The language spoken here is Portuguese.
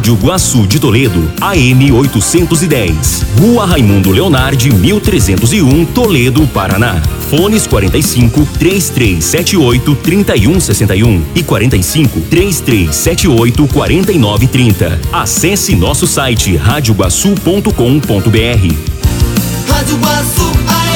Rádio Guaçu de Toledo, AM 810. Rua Raimundo Leonardi, 1301, Toledo, Paraná. Fones 45 3378 3161 e 45 3378 4930. Acesse nosso site radioguaçu.com.br. Rádio Guaçu